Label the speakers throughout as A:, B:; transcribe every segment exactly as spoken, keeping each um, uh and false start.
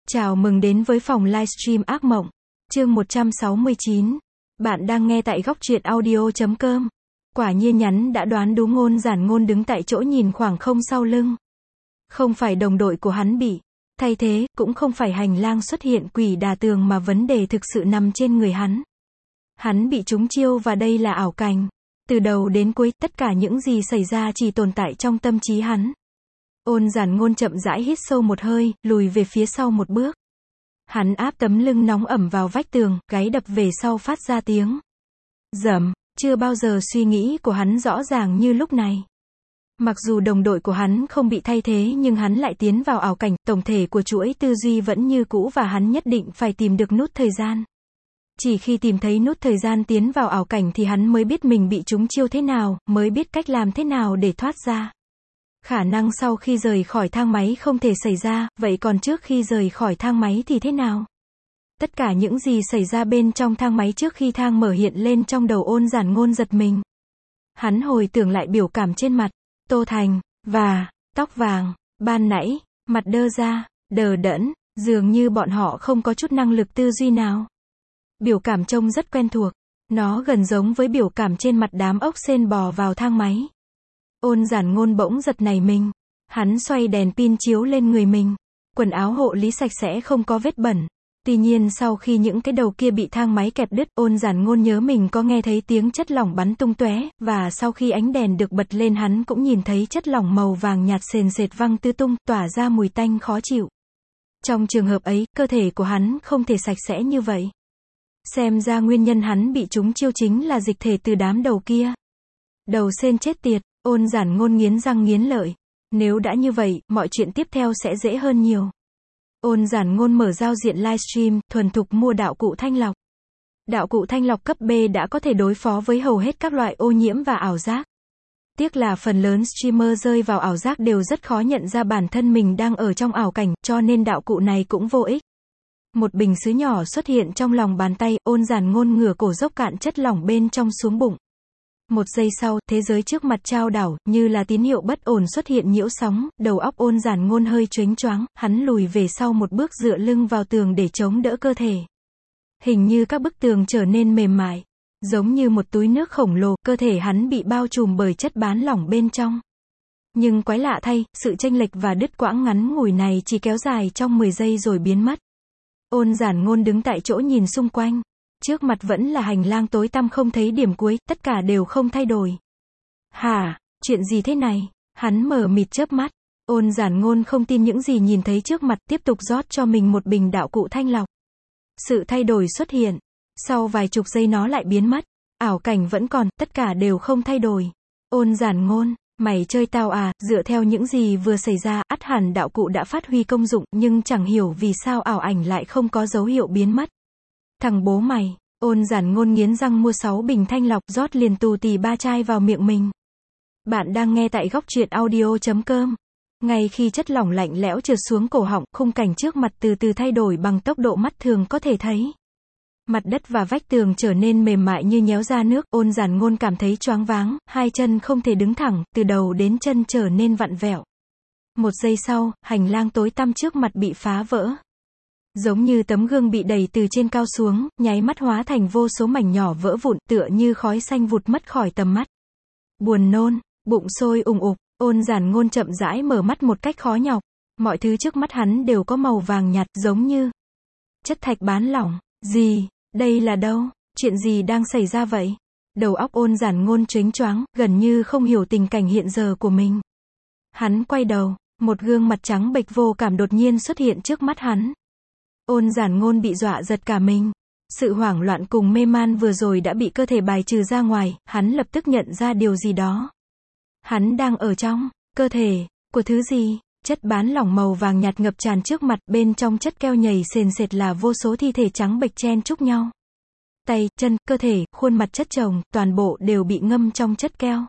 A: Chào mừng đến với phòng livestream ác mộng. Chương một trăm sáu mươi chín. Bạn đang nghe tại góc truyện audio chấm com. Quả nhiên nhắn đã đoán đúng, Ôn Giản Ngôn đứng tại chỗ nhìn khoảng không sau lưng. Không phải đồng đội của hắn bị thay thế, cũng không phải hành lang xuất hiện quỷ đà tường, mà vấn đề thực sự nằm trên người hắn. Hắn bị trúng chiêu và đây là ảo cảnh. Từ đầu đến cuối, tất cả những gì xảy ra chỉ tồn tại trong tâm trí hắn. Ôn Giản Ngôn chậm rãi hít sâu một hơi, lùi về phía sau một bước. Hắn áp tấm lưng nóng ẩm vào vách tường, gáy đập về sau phát ra tiếng rầm. Chưa bao giờ suy nghĩ của hắn rõ ràng như lúc này. Mặc dù đồng đội của hắn không bị thay thế, nhưng hắn lại tiến vào ảo cảnh, tổng thể của chuỗi tư duy vẫn như cũ và hắn nhất định phải tìm được nút thời gian. Chỉ khi tìm thấy nút thời gian tiến vào ảo cảnh thì hắn mới biết mình bị trúng chiêu thế nào, mới biết cách làm thế nào để thoát ra. Khả năng sau khi rời khỏi thang máy không thể xảy ra, vậy còn trước khi rời khỏi thang máy thì thế nào? Tất cả những gì xảy ra bên trong thang máy trước khi thang mở hiện lên trong đầu Ôn Giản Ngôn giật mình. Hắn hồi tưởng lại biểu cảm trên mặt Tô Thành, và tóc vàng, ban nãy, mặt đơ ra, đờ đẫn, dường như bọn họ không có chút năng lực tư duy nào. Biểu cảm trông rất quen thuộc, nó gần giống với biểu cảm trên mặt đám ốc sên bò vào thang máy. Ôn Giản Ngôn bỗng giật nảy mình. Hắn xoay đèn pin chiếu lên người mình. Quần áo hộ lý sạch sẽ, không có vết bẩn. Tuy nhiên sau khi những cái đầu kia bị thang máy kẹp đứt, Ôn Giản Ngôn nhớ mình có nghe thấy tiếng chất lỏng bắn tung tóe, và sau khi ánh đèn được bật lên hắn cũng nhìn thấy chất lỏng màu vàng nhạt sền sệt văng tứ tung, tỏa ra mùi tanh khó chịu. Trong trường hợp ấy, cơ thể của hắn không thể sạch sẽ như vậy. Xem ra nguyên nhân hắn bị trúng chiêu chính là dịch thể từ đám đầu kia. Đầu sên chết tiệt. Ôn Giản Ngôn nghiến răng nghiến lợi. Nếu đã như vậy, mọi chuyện tiếp theo sẽ dễ hơn nhiều. Ôn Giản Ngôn mở giao diện livestream, thuần thục mua đạo cụ thanh lọc. Đạo cụ thanh lọc cấp B đã có thể đối phó với hầu hết các loại ô nhiễm và ảo giác. Tiếc là phần lớn streamer rơi vào ảo giác đều rất khó nhận ra bản thân mình đang ở trong ảo cảnh, cho nên đạo cụ này cũng vô ích. Một bình sứ nhỏ xuất hiện trong lòng bàn tay, Ôn Giản Ngôn ngửa cổ dốc cạn chất lỏng bên trong xuống bụng. Một giây sau, thế giới trước mặt chao đảo, như là tín hiệu bất ổn xuất hiện nhiễu sóng, đầu óc Ôn Giản Ngôn hơi choáng choáng, hắn lùi về sau một bước dựa lưng vào tường để chống đỡ cơ thể. Hình như các bức tường trở nên mềm mại, giống như một túi nước khổng lồ, cơ thể hắn bị bao trùm bởi chất bán lỏng bên trong. Nhưng quái lạ thay, sự chênh lệch và đứt quãng ngắn ngủi này chỉ kéo dài trong mười giây rồi biến mất. Ôn Giản Ngôn đứng tại chỗ nhìn xung quanh. Trước mặt vẫn là hành lang tối tăm không thấy điểm cuối, tất cả đều không thay đổi. Hả? Chuyện gì thế này? Hắn mờ mịt chớp mắt. Ôn Giản Ngôn không tin những gì nhìn thấy trước mặt, tiếp tục rót cho mình một bình đạo cụ thanh lọc. Sự thay đổi xuất hiện. Sau vài chục giây nó lại biến mất. Ảo cảnh vẫn còn, tất cả đều không thay đổi. Ôn Giản Ngôn, mày chơi tao à? Dựa theo những gì vừa xảy ra, ắt hẳn đạo cụ đã phát huy công dụng, nhưng chẳng hiểu vì sao ảo ảnh lại không có dấu hiệu biến mất. Thằng bố mày. Ôn Giản Ngôn nghiến răng mua sáu bình thanh lọc, rót liền tù tì ba chai vào miệng mình. Bạn đang nghe tại góc truyện audio chấm com. Ngay khi chất lỏng lạnh lẽo trượt xuống cổ họng, khung cảnh trước mặt từ từ thay đổi bằng tốc độ mắt thường có thể thấy. Mặt đất và vách tường trở nên mềm mại như nhéo ra nước. Ôn Giản Ngôn cảm thấy choáng váng, hai chân không thể đứng thẳng, từ đầu đến chân trở nên vặn vẹo. Một giây sau, hành lang tối tăm trước mặt bị phá vỡ. Giống như tấm gương bị đẩy từ trên cao xuống, nháy mắt hóa thành vô số mảnh nhỏ vỡ vụn, tựa như khói xanh vụt mất khỏi tầm mắt. Buồn nôn, bụng sôi ùng ục, Ôn Giản Ngôn chậm rãi mở mắt một cách khó nhọc. Mọi thứ trước mắt hắn đều có màu vàng nhạt, giống như chất thạch bán lỏng. Gì? Đây là đâu? Chuyện gì đang xảy ra vậy? Đầu óc Ôn Giản Ngôn choáng choáng, gần như không hiểu tình cảnh hiện giờ của mình. Hắn quay đầu, một gương mặt trắng bệch vô cảm đột nhiên xuất hiện trước mắt hắn. Ôn Giản Ngôn bị dọa giật cả mình. Sự hoảng loạn cùng mê man vừa rồi đã bị cơ thể bài trừ ra ngoài, hắn lập tức nhận ra điều gì đó. Hắn đang ở trong cơ thể của thứ gì? Chất bán lỏng màu vàng nhạt ngập tràn trước mặt, bên trong chất keo nhầy sền sệt là vô số thi thể trắng bệch chen chúc nhau. Tay, chân, cơ thể, khuôn mặt chất chồng, toàn bộ đều bị ngâm trong chất keo.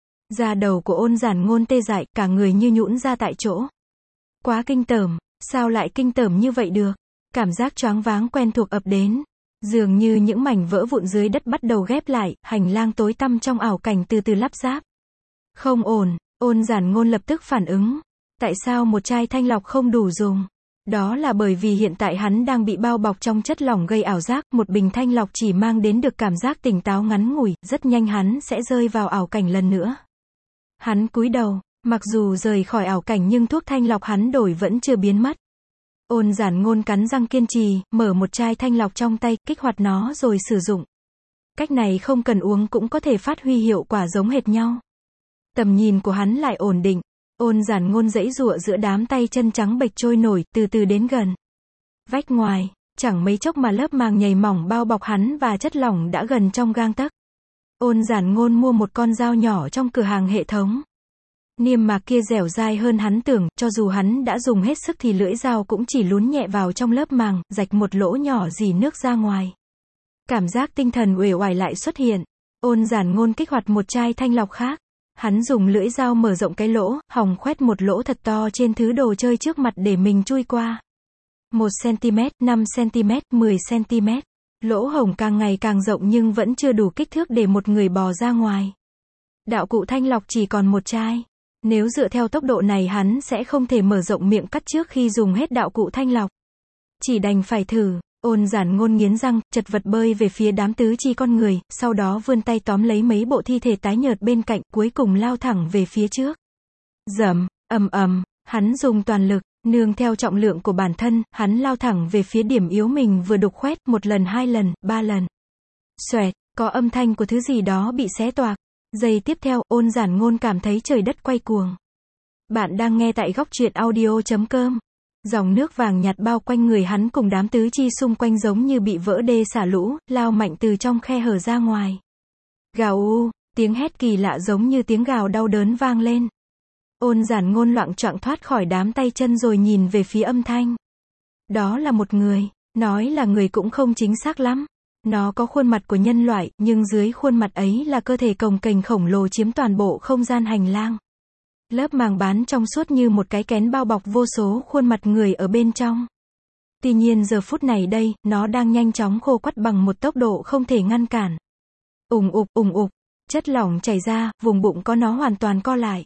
A: Da đầu của Ôn Giản Ngôn tê dại, cả người như nhũn ra tại chỗ. Quá kinh tởm, sao lại kinh tởm như vậy được? Cảm giác choáng váng quen thuộc ập đến. Dường như những mảnh vỡ vụn dưới đất bắt đầu ghép lại, hành lang tối tăm trong ảo cảnh từ từ lắp ráp. Không ổn, Ôn Giản Ngôn lập tức phản ứng. Tại sao một chai thanh lọc không đủ dùng? Đó là bởi vì hiện tại hắn đang bị bao bọc trong chất lỏng gây ảo giác, một bình thanh lọc chỉ mang đến được cảm giác tỉnh táo ngắn ngủi, rất nhanh hắn sẽ rơi vào ảo cảnh lần nữa. Hắn cúi đầu, mặc dù rời khỏi ảo cảnh nhưng thuốc thanh lọc hắn đổi vẫn chưa biến mất. Ôn Giản Ngôn cắn răng kiên trì, mở một chai thanh lọc trong tay, kích hoạt nó rồi sử dụng. Cách này không cần uống cũng có thể phát huy hiệu quả giống hệt nhau. Tầm nhìn của hắn lại ổn định. Ôn Giản Ngôn giãy giụa giữa đám tay chân trắng bệch trôi nổi, từ từ đến gần. Vách ngoài, chẳng mấy chốc mà lớp màng nhầy mỏng bao bọc hắn và chất lỏng đã gần trong gang tấc. Ôn Giản Ngôn mua một con dao nhỏ trong cửa hàng hệ thống. Niêm mạc kia dẻo dai hơn hắn tưởng, cho dù hắn đã dùng hết sức thì lưỡi dao cũng chỉ lún nhẹ vào trong lớp màng, rạch một lỗ nhỏ rỉ nước ra ngoài. Cảm giác tinh thần uể oải lại xuất hiện. Ôn Giản Ngôn kích hoạt một chai thanh lọc khác. Hắn dùng lưỡi dao mở rộng cái lỗ, hòng khoét một lỗ thật to trên thứ đồ chơi trước mặt để mình chui qua. một xăng ti mét, năm xăng ti mét, mười xăng ti mét. Lỗ hổng càng ngày càng rộng nhưng vẫn chưa đủ kích thước để một người bò ra ngoài. Đạo cụ thanh lọc chỉ còn một chai. Nếu dựa theo tốc độ này hắn sẽ không thể mở rộng miệng cắt trước khi dùng hết đạo cụ thanh lọc. Chỉ đành phải thử. Ôn Giản Ngôn nghiến răng, chật vật bơi về phía đám tứ chi con người, sau đó vươn tay tóm lấy mấy bộ thi thể tái nhợt bên cạnh, cuối cùng lao thẳng về phía trước. Rầm, ầm ầm, hắn dùng toàn lực, nương theo trọng lượng của bản thân, hắn lao thẳng về phía điểm yếu mình vừa đục khoét, một lần, hai lần, ba lần. Xoẹt, có âm thanh của thứ gì đó bị xé toạc. Giây tiếp theo, Ôn Giản Ngôn cảm thấy trời đất quay cuồng. Bạn đang nghe tại góc truyện audio chấm com. Dòng nước vàng nhạt bao quanh người hắn cùng đám tứ chi xung quanh giống như bị vỡ đê xả lũ, lao mạnh từ trong khe hở ra ngoài. Gào u, tiếng hét kỳ lạ giống như tiếng gào đau đớn vang lên. Ôn Giản Ngôn loạng choạng thoát khỏi đám tay chân rồi nhìn về phía âm thanh. Đó là một người, nói là người cũng không chính xác lắm. Nó có khuôn mặt của nhân loại, nhưng dưới khuôn mặt ấy là cơ thể cồng kềnh khổng lồ chiếm toàn bộ không gian hành lang. Lớp màng bán trong suốt như một cái kén bao bọc vô số khuôn mặt người ở bên trong. Tuy nhiên giờ phút này đây, nó đang nhanh chóng khô quắt bằng một tốc độ không thể ngăn cản. Ùng ục, ùng ục, chất lỏng chảy ra, vùng bụng có nó hoàn toàn co lại.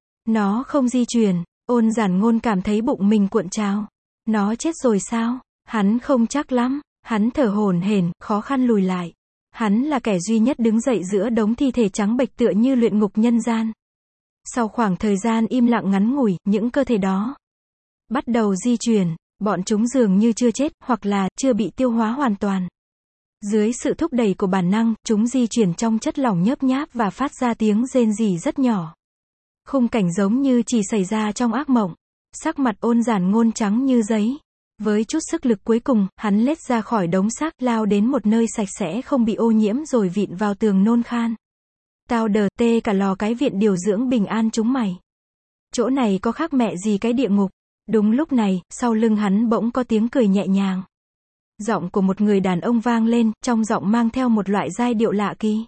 A: Nó không di chuyển, Ôn Giản Ngôn cảm thấy bụng mình cuộn trào. Nó chết rồi sao? Hắn không chắc lắm, hắn thở hổn hển, khó khăn lùi lại. Hắn là kẻ duy nhất đứng dậy giữa đống thi thể trắng bệch tựa như luyện ngục nhân gian. Sau khoảng thời gian im lặng ngắn ngủi, những cơ thể đó bắt đầu di chuyển, bọn chúng dường như chưa chết, hoặc là chưa bị tiêu hóa hoàn toàn. Dưới sự thúc đẩy của bản năng, chúng di chuyển trong chất lỏng nhớp nháp và phát ra tiếng rên rỉ rất nhỏ. Khung cảnh giống như chỉ xảy ra trong ác mộng. Sắc mặt Ôn Giản Ngôn trắng như giấy. Với chút sức lực cuối cùng, hắn lết ra khỏi đống xác, lao đến một nơi sạch sẽ không bị ô nhiễm rồi vịn vào tường nôn khan. Tao đờ tê cả lò cái viện điều dưỡng bình an chúng mày. Chỗ này có khác mẹ gì cái địa ngục. Đúng lúc này, sau lưng hắn bỗng có tiếng cười nhẹ nhàng. Giọng của một người đàn ông vang lên, trong giọng mang theo một loại giai điệu lạ kỳ.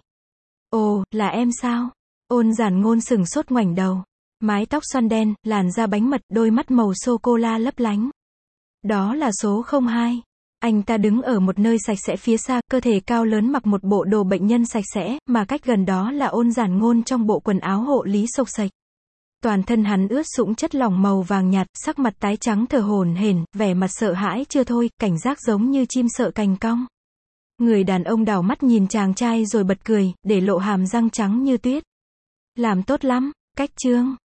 A: Ồ, là em sao? Ôn Giản Ngôn sừng sốt ngoảnh đầu. Mái tóc xoăn đen, làn da bánh mật, đôi mắt màu sô-cô-la lấp lánh. Đó là số không hai. Anh ta đứng ở một nơi sạch sẽ phía xa, cơ thể cao lớn mặc một bộ đồ bệnh nhân sạch sẽ, mà cách gần đó là Ôn Giản Ngôn trong bộ quần áo hộ lý xộc xệch. Toàn thân hắn ướt sũng chất lỏng màu vàng nhạt, sắc mặt tái trắng thở hổn hển, vẻ mặt sợ hãi chưa thôi, cảnh giác giống như chim sợ cành cong. Người đàn ông đảo mắt nhìn chàng trai rồi bật cười, để lộ hàm răng trắng như tuyết. Làm tốt lắm, cách chương.